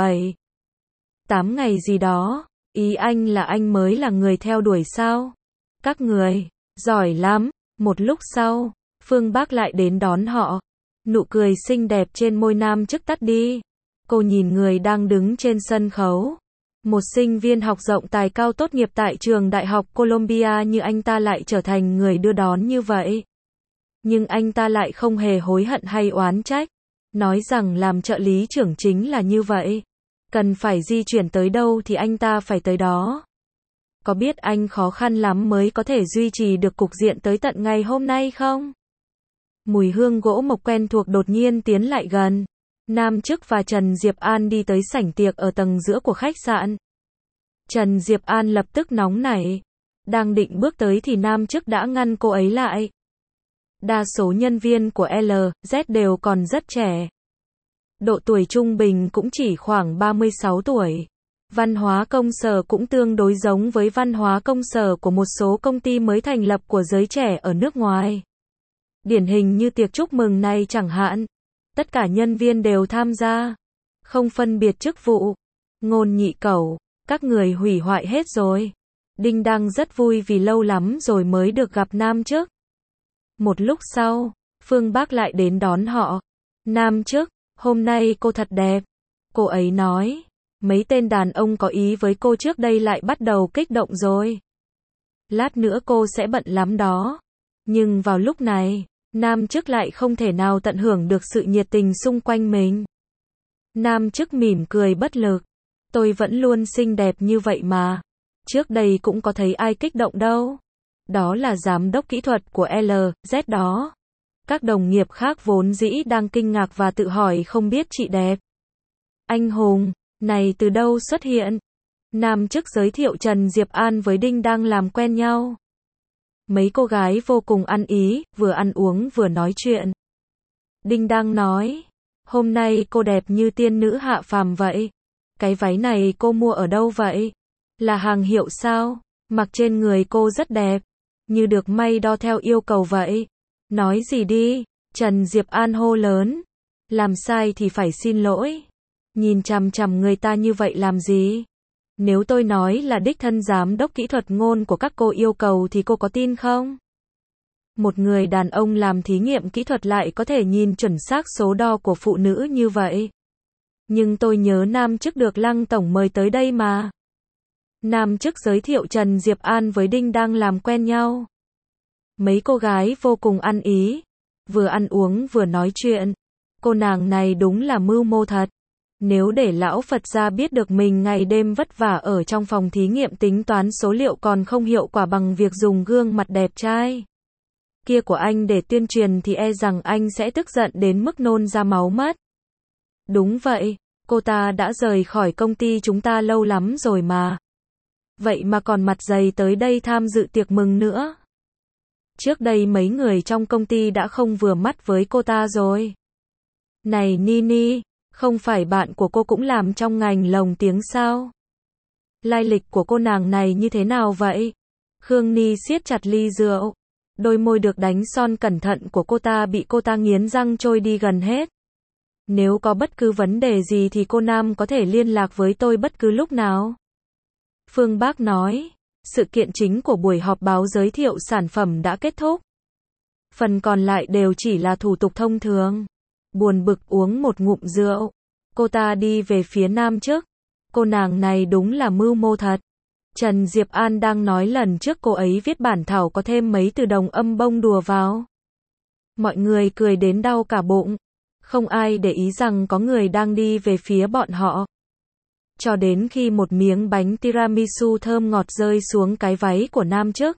S1: 7-8 ngày gì đó. Ý anh là anh mới là người theo đuổi sao? Các người, giỏi lắm. Một lúc sau, Phương Bác lại đến đón họ. Nụ cười xinh đẹp trên môi nam chức tắt đi. Cô nhìn người đang đứng trên sân khấu. Một sinh viên học rộng tài cao tốt nghiệp tại trường Đại học Columbia như anh ta lại trở thành người đưa đón như vậy. Nhưng anh ta lại không hề hối hận hay oán trách. Nói rằng làm trợ lý trưởng chính là như vậy. Cần phải di chuyển tới đâu thì anh ta phải tới đó. Có biết anh khó khăn lắm mới có thể duy trì được cục diện tới tận ngày hôm nay không? Mùi hương gỗ mộc quen thuộc đột nhiên tiến lại gần. Nam chức và Trần Diệp An đi tới sảnh tiệc ở tầng giữa của khách sạn. Trần Diệp An lập tức nóng nảy. Đang định bước tới thì Nam chức đã ngăn cô ấy lại. Đa số nhân viên của LZ đều còn rất trẻ. Độ tuổi trung bình cũng chỉ khoảng 36 tuổi. Văn hóa công sở cũng tương đối giống với văn hóa công sở của một số công ty mới thành lập của giới trẻ ở nước ngoài. Điển hình như tiệc chúc mừng này chẳng hạn. Tất cả nhân viên đều tham gia. Không phân biệt chức vụ. Ngôn nhị cẩu, các người hủy hoại hết rồi. Đinh Đăng rất vui vì lâu lắm rồi mới được gặp Nam chức. Một lúc sau, Phương Bác lại đến đón họ. Nam chức, hôm nay cô thật đẹp. Cô ấy nói. Mấy tên đàn ông có ý với cô trước đây lại bắt đầu kích động rồi. Lát nữa cô sẽ bận lắm đó. Nhưng vào lúc này, Nam chức lại không thể nào tận hưởng được sự nhiệt tình xung quanh mình. Nam chức mỉm cười bất lực. Tôi vẫn luôn xinh đẹp như vậy mà. Trước đây cũng có thấy ai kích động đâu. Đó là giám đốc kỹ thuật của LZ đó. Các đồng nghiệp khác vốn dĩ đang kinh ngạc và tự hỏi không biết chị đẹp. Anh hùng này từ đâu xuất hiện? Nam chức giới thiệu Trần Diệp An với Đinh đang làm quen nhau. Mấy cô gái vô cùng ăn ý, vừa ăn uống vừa nói chuyện. Đinh đang nói, hôm nay cô đẹp như tiên nữ hạ phàm vậy. Cái váy này cô mua ở đâu vậy? Là hàng hiệu sao? Mặc trên người cô rất đẹp, như được may đo theo yêu cầu vậy. Nói gì đi? Trần Diệp An hô lớn. Làm sai thì phải xin lỗi. Nhìn chằm chằm người ta như vậy làm gì? Nếu tôi nói là đích thân giám đốc kỹ thuật ngôn của các cô yêu cầu thì cô có tin không? Một người đàn ông làm thí nghiệm kỹ thuật lại có thể nhìn chuẩn xác số đo của phụ nữ như vậy. Nhưng tôi nhớ Nam chức được Lăng tổng mời tới đây mà. Nam chức giới thiệu Trần Diệp An với Đinh đang làm quen nhau. Mấy cô gái vô cùng ăn ý, vừa ăn uống vừa nói chuyện. Cô nàng này đúng là mưu mô thật. Nếu để lão Phật gia biết được mình ngày đêm vất vả ở trong phòng thí nghiệm tính toán số liệu còn không hiệu quả bằng việc dùng gương mặt đẹp trai kia của anh để tuyên truyền thì e rằng anh sẽ tức giận đến mức nôn ra máu mất. Đúng vậy, cô ta đã rời khỏi công ty chúng ta lâu lắm rồi mà. Vậy mà còn mặt dày tới đây tham dự tiệc mừng nữa. Trước đây mấy người trong công ty đã không vừa mắt với cô ta rồi. Này Nini, không phải bạn của cô cũng làm trong ngành lồng tiếng sao? Lai lịch của cô nàng này như thế nào vậy? Khương Ni siết chặt ly rượu. Đôi môi được đánh son cẩn thận của cô ta bị cô ta nghiến răng trôi đi gần hết. Nếu có bất cứ vấn đề gì thì cô Nam có thể liên lạc với tôi bất cứ lúc nào. Phương Bác nói. sự kiện chính của buổi họp báo giới thiệu sản phẩm đã kết thúc. Phần còn lại đều chỉ là thủ tục thông thường. Buồn bực uống một ngụm rượu. Cô ta đi về phía nam trước. Cô nàng này đúng là mưu mô thật. Trần Diệp An đang nói lần trước cô ấy viết bản thảo có thêm mấy từ đồng âm bông đùa vào. Mọi người cười đến đau cả bụng. Không ai để ý rằng có người đang đi về phía bọn họ. Cho đến khi một miếng bánh tiramisu thơm ngọt rơi xuống cái váy của nam chức.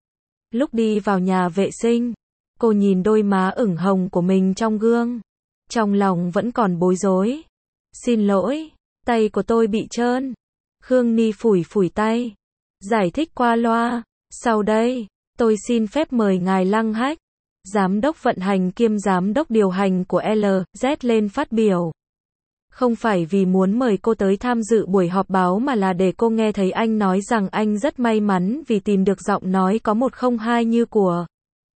S1: Lúc đi vào nhà vệ sinh, cô nhìn đôi má ửng hồng của mình trong gương. Trong lòng vẫn còn bối rối. Xin lỗi, tay của tôi bị trơn. Khương Ni phủi phủi tay. Giải thích qua loa. Sau đây, tôi xin phép mời ngài Lăng Hách, giám đốc vận hành kiêm giám đốc điều hành của LZ lên phát biểu. Không phải vì muốn mời cô tới tham dự buổi họp báo mà là để cô nghe thấy anh nói rằng anh rất may mắn vì tìm được giọng nói có 102 như của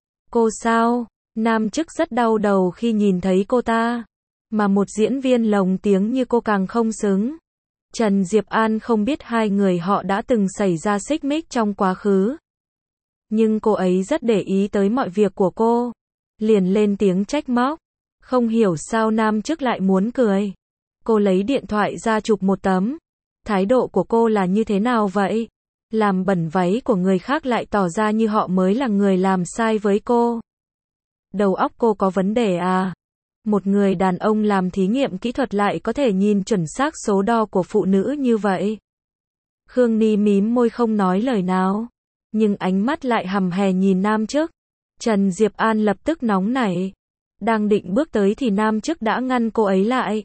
S1: cô sao. Nam chức rất đau đầu khi nhìn thấy cô ta. Mà một diễn viên lồng tiếng như cô càng không xứng. Trần Diệp An không biết hai người họ đã từng xảy ra xích mích trong quá khứ. Nhưng cô ấy rất để ý tới mọi việc của cô. Liền lên tiếng trách móc. Không hiểu sao nam chức lại muốn cười. Cô lấy điện thoại ra chụp một tấm. Thái độ của cô là như thế nào vậy? Làm bẩn váy của người khác lại tỏ ra như họ mới là người làm sai với cô. Đầu óc cô có vấn đề à? Một người đàn ông làm thí nghiệm kỹ thuật lại có thể nhìn chuẩn xác số đo của phụ nữ như vậy. Khương Ni mím môi không nói lời nào. Nhưng ánh mắt lại hằm hè nhìn nam chức. Trần Diệp An lập tức nóng nảy. Đang định bước tới thì nam chức đã ngăn cô ấy lại.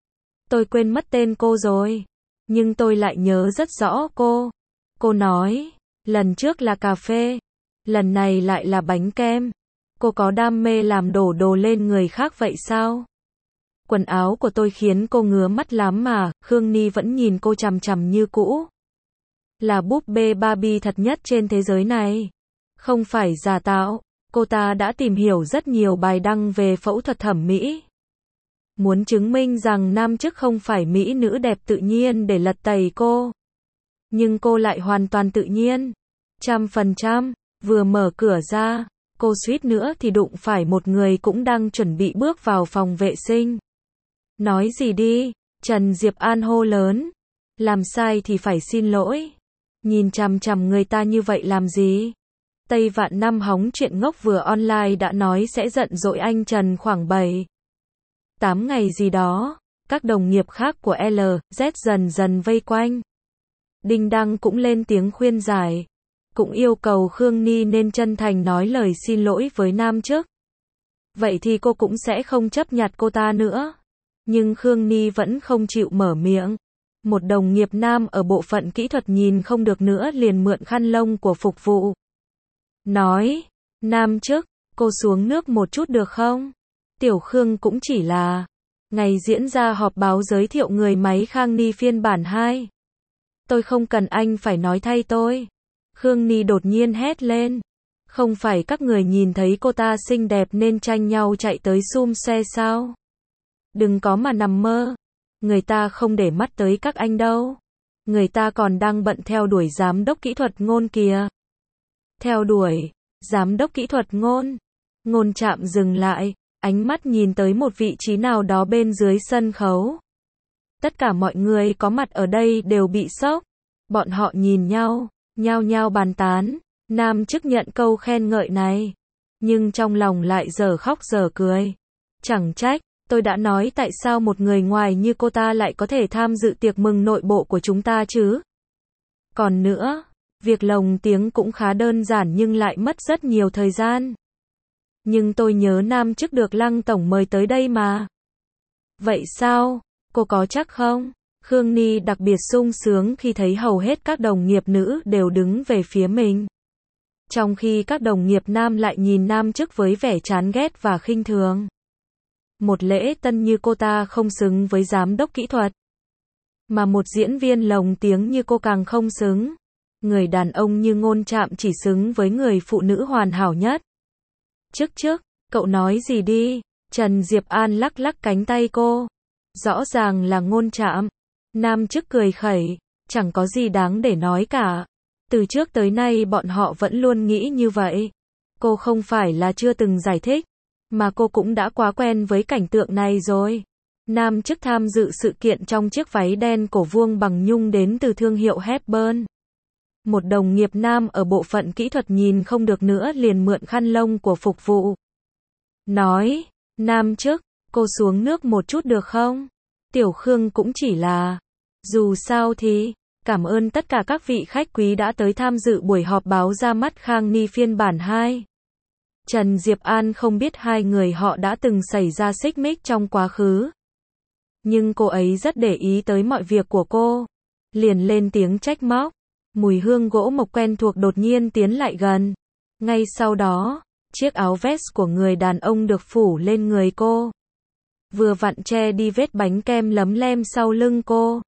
S1: Tôi quên mất tên cô rồi. Nhưng tôi lại nhớ rất rõ cô. Cô nói, lần trước là cà phê. Lần này lại là bánh kem. Cô có đam mê làm đổ đồ lên người khác vậy sao? Quần áo của tôi khiến cô ngứa mắt lắm mà. Khương Ni vẫn nhìn cô chằm chằm như cũ. Là búp bê Barbie thật nhất trên thế giới này. Không phải giả tạo. Cô ta đã tìm hiểu rất nhiều bài đăng về phẫu thuật thẩm mỹ. Muốn chứng minh rằng nam chức không phải mỹ nữ đẹp tự nhiên để lật tẩy cô. Nhưng cô lại hoàn toàn tự nhiên. 100%. Vừa mở cửa ra, cô suýt nữa thì đụng phải một người cũng đang chuẩn bị bước vào phòng vệ sinh. Nói gì đi, Trần Diệp An hô lớn. Làm sai thì phải xin lỗi. Nhìn chằm chằm người ta như vậy làm gì? Tây Vạn Năm hóng chuyện ngốc vừa online đã nói sẽ giận dỗi anh Trần khoảng 7-8 ngày gì đó. Các đồng nghiệp khác của LZ dần dần vây quanh. Đinh Đăng cũng lên tiếng khuyên giải. Cũng yêu cầu Khương Ni nên chân thành nói lời xin lỗi với nam chức. Vậy thì cô cũng sẽ không chấp nhặt cô ta nữa. Nhưng Khương Ni vẫn không chịu mở miệng. Một đồng nghiệp nam ở bộ phận kỹ thuật nhìn không được nữa liền mượn khăn lông của phục vụ. Nói, nam chức, cô xuống nước một chút được không? Tiểu Khương cũng chỉ là ngày diễn ra họp báo giới thiệu người máy Khang Ni phiên bản 2. Tôi không cần anh phải nói thay tôi. Khương Ni đột nhiên hét lên. Không phải các người nhìn thấy cô ta xinh đẹp nên tranh nhau chạy tới xum xe sao? Đừng có mà nằm mơ. Người ta không để mắt tới các anh đâu. Người ta còn đang bận theo đuổi giám đốc kỹ thuật Ngôn kìa. Theo đuổi, giám đốc kỹ thuật Ngôn. Ngôn Trạm dừng lại, ánh mắt nhìn tới một vị trí nào đó bên dưới sân khấu. Tất cả mọi người có mặt ở đây đều bị sốc. Bọn họ nhìn nhau, nhao nhao bàn tán. Nam chức nhận câu khen ngợi này. Nhưng trong lòng lại dở khóc dở cười. Chẳng trách, tôi đã nói tại sao một người ngoài như cô ta lại có thể tham dự tiệc mừng nội bộ của chúng ta chứ. Còn nữa, việc lồng tiếng cũng khá đơn giản nhưng lại mất rất nhiều thời gian. Nhưng tôi nhớ nam chức được Lăng tổng mời tới đây mà. Vậy sao? Cô có chắc không? Khương Ni đặc biệt sung sướng khi thấy hầu hết các đồng nghiệp nữ đều đứng về phía mình. Trong khi các đồng nghiệp nam lại nhìn nam chức với vẻ chán ghét và khinh thường. Một lễ tân như cô ta không xứng với giám đốc kỹ thuật. Mà một diễn viên lồng tiếng như cô càng không xứng. Người đàn ông như Ngôn Trạm chỉ xứng với người phụ nữ hoàn hảo nhất. Chức, cậu nói gì đi? Trần Diệp An lắc lắc cánh tay cô. Rõ ràng là Ngôn Trạm. Nam chức cười khẩy. Chẳng có gì đáng để nói cả. Từ trước tới nay bọn họ vẫn luôn nghĩ như vậy. Cô không phải là chưa từng giải thích, mà cô cũng đã quá quen với cảnh tượng này rồi. Nam chức tham dự sự kiện trong chiếc váy đen cổ vuông bằng nhung đến từ thương hiệu Hepburn. Một đồng nghiệp nam ở bộ phận kỹ thuật nhìn không được nữa liền mượn khăn lông của phục vụ. Nói, Nam chức, cô xuống nước một chút được không? Tiểu Khương cũng chỉ là, dù sao thì, cảm ơn tất cả các vị khách quý đã tới tham dự buổi họp báo ra mắt Khang Ni phiên bản 2. Trần Diệp An không biết hai người họ đã từng xảy ra xích mích trong quá khứ. Nhưng cô ấy rất để ý tới mọi việc của cô. Liền lên tiếng trách móc. Mùi hương gỗ mộc quen thuộc đột nhiên tiến lại gần. Ngay sau đó, chiếc áo vest của người đàn ông được phủ lên người cô. Vừa vặn che đi vết bánh kem lấm lem sau lưng cô.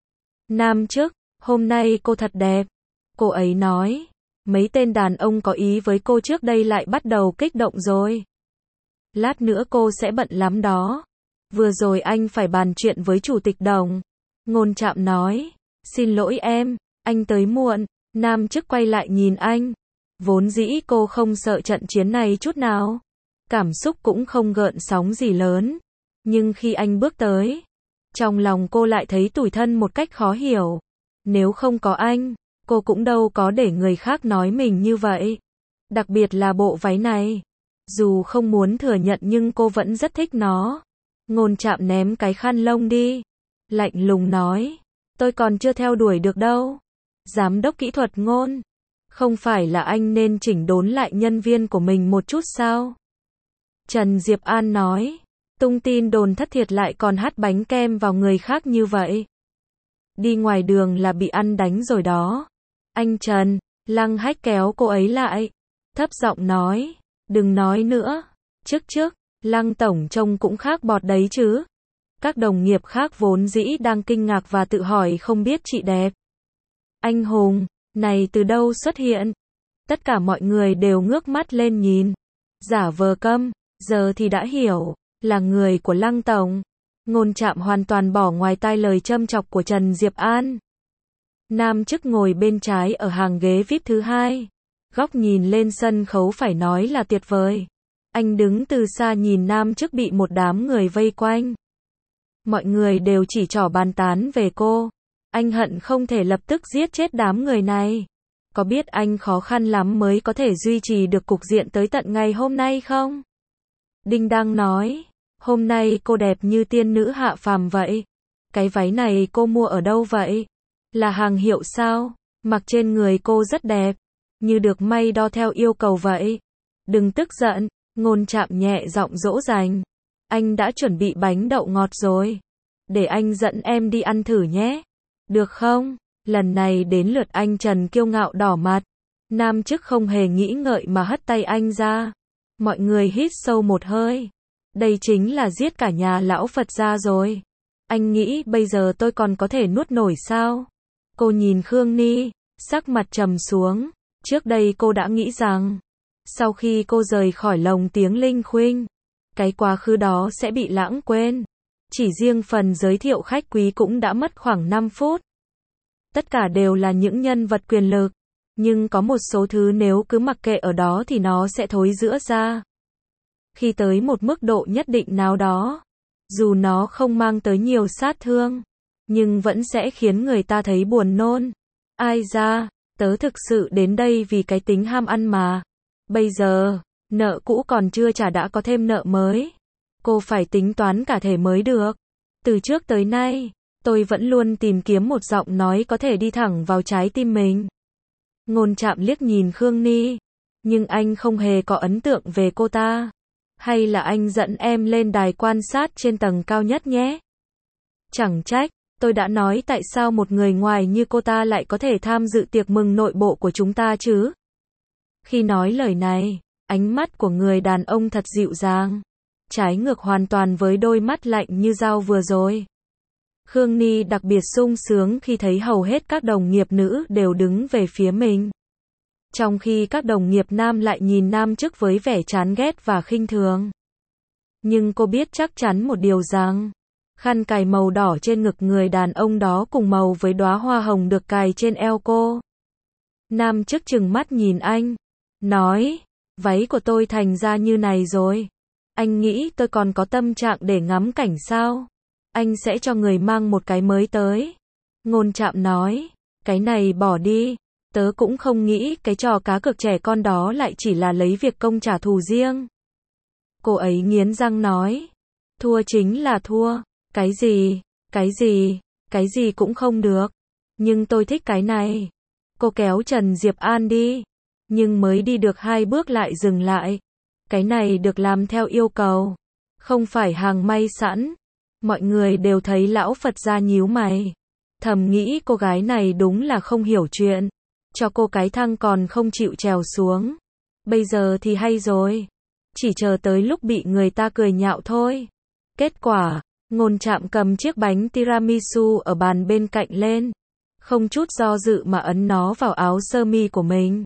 S1: Nam chức, hôm nay cô thật đẹp. Cô ấy nói. Mấy tên đàn ông có ý với cô trước đây lại bắt đầu kích động rồi. Lát nữa cô sẽ bận lắm đó. Vừa rồi anh phải bàn chuyện với chủ tịch Đồng. Ngôn Trạm nói. Xin lỗi em, anh tới muộn. Nam chức quay lại nhìn anh. Vốn dĩ cô không sợ trận chiến này chút nào. Cảm xúc cũng không gợn sóng gì lớn. Nhưng khi anh bước tới, trong lòng cô lại thấy tủi thân một cách khó hiểu. Nếu không có anh, cô cũng đâu có để người khác nói mình như vậy. Đặc biệt là bộ váy này. Dù không muốn thừa nhận nhưng cô vẫn rất thích nó. Ngôn Trạm ném cái khăn lông đi. Lạnh lùng nói. Tôi còn chưa theo đuổi được đâu. Giám đốc kỹ thuật Ngôn. Không phải là anh nên chỉnh đốn lại nhân viên của mình một chút sao? Trần Diệp An nói. Tung tin đồn thất thiệt lại còn hắt bánh kem vào người khác như vậy. Đi ngoài đường là bị ăn đánh rồi đó. Anh Trần, Lăng Hách kéo cô ấy lại. Thấp giọng nói. Đừng nói nữa. Trước, Lăng tổng trông cũng khác bọt đấy chứ. Các đồng nghiệp khác vốn dĩ đang kinh ngạc và tự hỏi không biết chị đẹp. Anh hùng, này từ đâu xuất hiện? Tất cả mọi người đều ngước mắt lên nhìn. Giả vờ câm, giờ thì đã hiểu, là người của Lăng tổng. Ngôn Trạm hoàn toàn bỏ ngoài tai lời châm chọc của Trần Diệp An. Nam chức ngồi bên trái ở hàng ghế VIP thứ 2. Góc nhìn lên sân khấu phải nói là tuyệt vời. Anh đứng từ xa nhìn Nam chức bị một đám người vây quanh. Mọi người đều chỉ trỏ bàn tán về cô. Anh hận không thể lập tức giết chết đám người này. Có biết anh khó khăn lắm mới có thể duy trì được cục diện tới tận ngày hôm nay không? Đinh Đăng nói. Hôm nay cô đẹp như tiên nữ hạ phàm vậy. Cái váy này cô mua ở đâu vậy? Là hàng hiệu sao? Mặc trên người cô rất đẹp. Như được may đo theo yêu cầu vậy. Đừng tức giận. Ngôn Trạm nhẹ giọng dỗ dành. Anh đã chuẩn bị bánh đậu ngọt rồi. Để anh dẫn em đi ăn thử nhé. Được không? Lần này đến lượt anh Trần kiêu ngạo đỏ mặt. Nam chức không hề nghĩ ngợi mà hất tay anh ra. Mọi người hít sâu một hơi. Đây chính là giết cả nhà lão Phật gia rồi. Anh nghĩ bây giờ tôi còn có thể nuốt nổi sao? Cô nhìn Khương Ni, sắc mặt trầm xuống. Trước đây cô đã nghĩ rằng, sau khi cô rời khỏi lồng tiếng Linh Khuynh, cái quá khứ đó sẽ bị lãng quên. Chỉ riêng phần giới thiệu khách quý cũng đã mất khoảng 5 phút. Tất cả đều là những nhân vật quyền lực. Nhưng có một số thứ nếu cứ mặc kệ ở đó thì nó sẽ thối rữa ra. Khi tới một mức độ nhất định nào đó, dù nó không mang tới nhiều sát thương, nhưng vẫn sẽ khiến người ta thấy buồn nôn. Ai ra, tớ thực sự đến đây vì cái tính ham ăn mà. Bây giờ, nợ cũ còn chưa trả đã có thêm nợ mới. Cô phải tính toán cả thể mới được. Từ trước tới nay, tôi vẫn luôn tìm kiếm một giọng nói có thể đi thẳng vào trái tim mình. Ngôn Trạm liếc nhìn Khương Ni, nhưng anh không hề có ấn tượng về cô ta. Hay là anh dẫn em lên đài quan sát trên tầng cao nhất nhé? Chẳng trách, tôi đã nói tại sao một người ngoài như cô ta lại có thể tham dự tiệc mừng nội bộ của chúng ta chứ? Khi nói lời này, ánh mắt của người đàn ông thật dịu dàng. Trái ngược hoàn toàn với đôi mắt lạnh như dao vừa rồi. Khương Ni đặc biệt sung sướng khi thấy hầu hết các đồng nghiệp nữ đều đứng về phía mình. Trong khi các đồng nghiệp nam lại nhìn nam chức với vẻ chán ghét và khinh thường. Nhưng cô biết chắc chắn một điều rằng, khăn cài màu đỏ trên ngực người đàn ông đó cùng màu với đóa hoa hồng được cài trên eo cô. Nam chức trừng mắt nhìn anh. Nói, váy của tôi thành ra như này rồi. Anh nghĩ tôi còn có tâm trạng để ngắm cảnh sao? Anh sẽ cho người mang một cái mới tới. Ngôn Trạm nói, cái này bỏ đi. Tớ cũng không nghĩ cái trò cá cược trẻ con đó lại chỉ là lấy việc công trả thù riêng. Cô ấy nghiến răng nói, thua chính là thua. Cái gì cũng không được. Nhưng tôi thích cái này. Cô kéo Trần Diệp An đi. Nhưng mới đi được 2 bước lại dừng lại. Cái này được làm theo yêu cầu. Không phải hàng may sẵn. Mọi người đều thấy lão Phật gia nhíu mày. Thầm nghĩ cô gái này đúng là không hiểu chuyện. Cho cô cái thang còn không chịu trèo xuống. Bây giờ thì hay rồi. Chỉ chờ tới lúc bị người ta cười nhạo thôi. Kết quả, Ngôn Trạm cầm chiếc bánh tiramisu ở bàn bên cạnh lên. Không chút do dự mà ấn nó vào áo sơ mi của mình.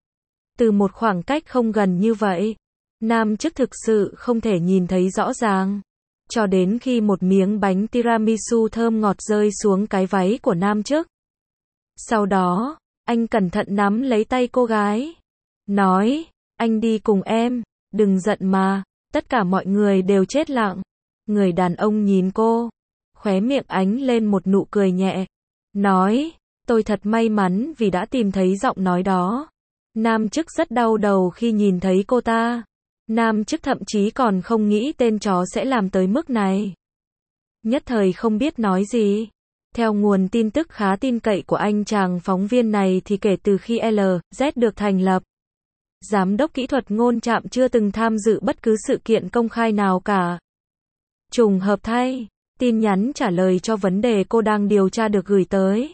S1: Từ một khoảng cách không gần như vậy, nam chức thực sự không thể nhìn thấy rõ ràng. Cho đến khi một miếng bánh tiramisu thơm ngọt rơi xuống cái váy của nam chức. Sau đó, anh cẩn thận nắm lấy tay cô gái. Nói, anh đi cùng em, đừng giận mà. Tất cả mọi người đều chết lặng. Người đàn ông nhìn cô, khóe miệng ánh lên một nụ cười nhẹ. Nói, tôi thật may mắn vì đã tìm thấy giọng nói đó. Nam chức rất đau đầu khi nhìn thấy cô ta. Nam chức thậm chí còn không nghĩ tên chó sẽ làm tới mức này. Nhất thời không biết nói gì. Theo nguồn tin tức khá tin cậy của anh chàng phóng viên này thì kể từ khi LZ được thành lập, giám đốc kỹ thuật Ngôn Trạm chưa từng tham dự bất cứ sự kiện công khai nào cả. Trùng hợp thay, tin nhắn trả lời cho vấn đề cô đang điều tra được gửi tới.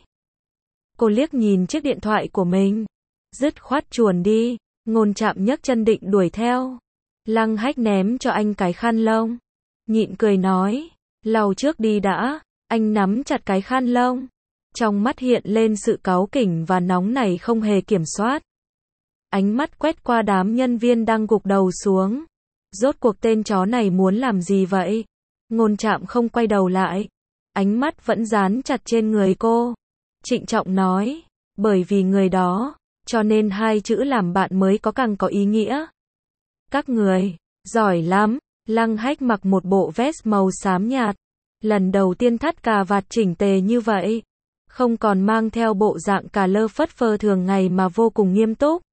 S1: Cô liếc nhìn chiếc điện thoại của mình. Dứt khoát chuồn đi. Ngôn Trạm nhấc chân định đuổi theo. Lăng Hách ném cho anh cái khăn lông. Nhịn cười nói, lau trước đi đã. Anh nắm chặt cái khăn lông. Trong mắt hiện lên sự cáu kỉnh và nóng nảy không hề kiểm soát. Ánh mắt quét qua đám nhân viên đang gục đầu xuống. Rốt cuộc tên chó này muốn làm gì vậy? Ngôn Trạm không quay đầu lại. Ánh mắt vẫn dán chặt trên người cô. Trịnh trọng nói, bởi vì người đó, cho nên 2 chữ làm bạn mới có càng có ý nghĩa. Các người, giỏi lắm. Lăng Hách mặc một bộ vest màu xám nhạt. Lần đầu tiên thắt cà vạt chỉnh tề như vậy. Không còn mang theo bộ dạng cà lơ phất phơ thường ngày mà vô cùng nghiêm túc.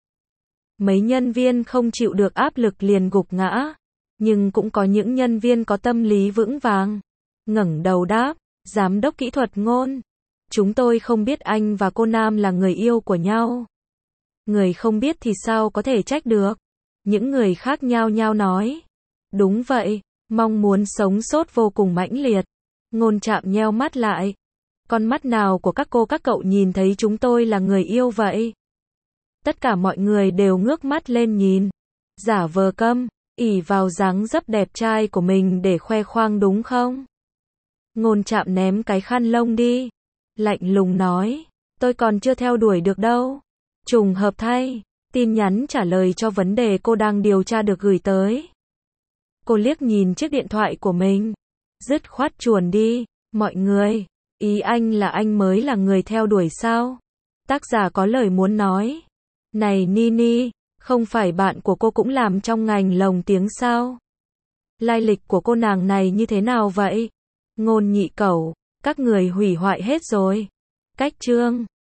S1: Mấy nhân viên không chịu được áp lực liền gục ngã. Nhưng cũng có những nhân viên có tâm lý vững vàng. Ngẩng đầu đáp, giám đốc kỹ thuật Ngôn. Chúng tôi không biết anh và cô Nam là người yêu của nhau. Người không biết thì sao có thể trách được. Những người khác nhao nhao nói. Đúng vậy, mong muốn sống sót vô cùng mãnh liệt. Ngôn Trạm nheo mắt lại. Con mắt nào của các cậu nhìn thấy chúng tôi là người yêu vậy? Tất cả mọi người đều ngước mắt lên nhìn. Giả vờ câm, ỷ vào dáng dấp đẹp trai của mình để khoe khoang đúng không? Ngôn Trạm ném cái khăn lông đi. Lạnh lùng nói, tôi còn chưa theo đuổi được đâu. Trùng hợp thay, tin nhắn trả lời cho vấn đề cô đang điều tra được gửi tới. Cô liếc nhìn chiếc điện thoại của mình. Dứt khoát chuồn đi. Mọi người, ý anh là anh mới là người theo đuổi sao? Tác giả có lời muốn nói. Này Nini, không phải bạn của cô cũng làm trong ngành lồng tiếng sao? Lai lịch của cô nàng này như thế nào vậy? Ngôn Nhị Cẩu, các người hủy hoại hết rồi. Cách chương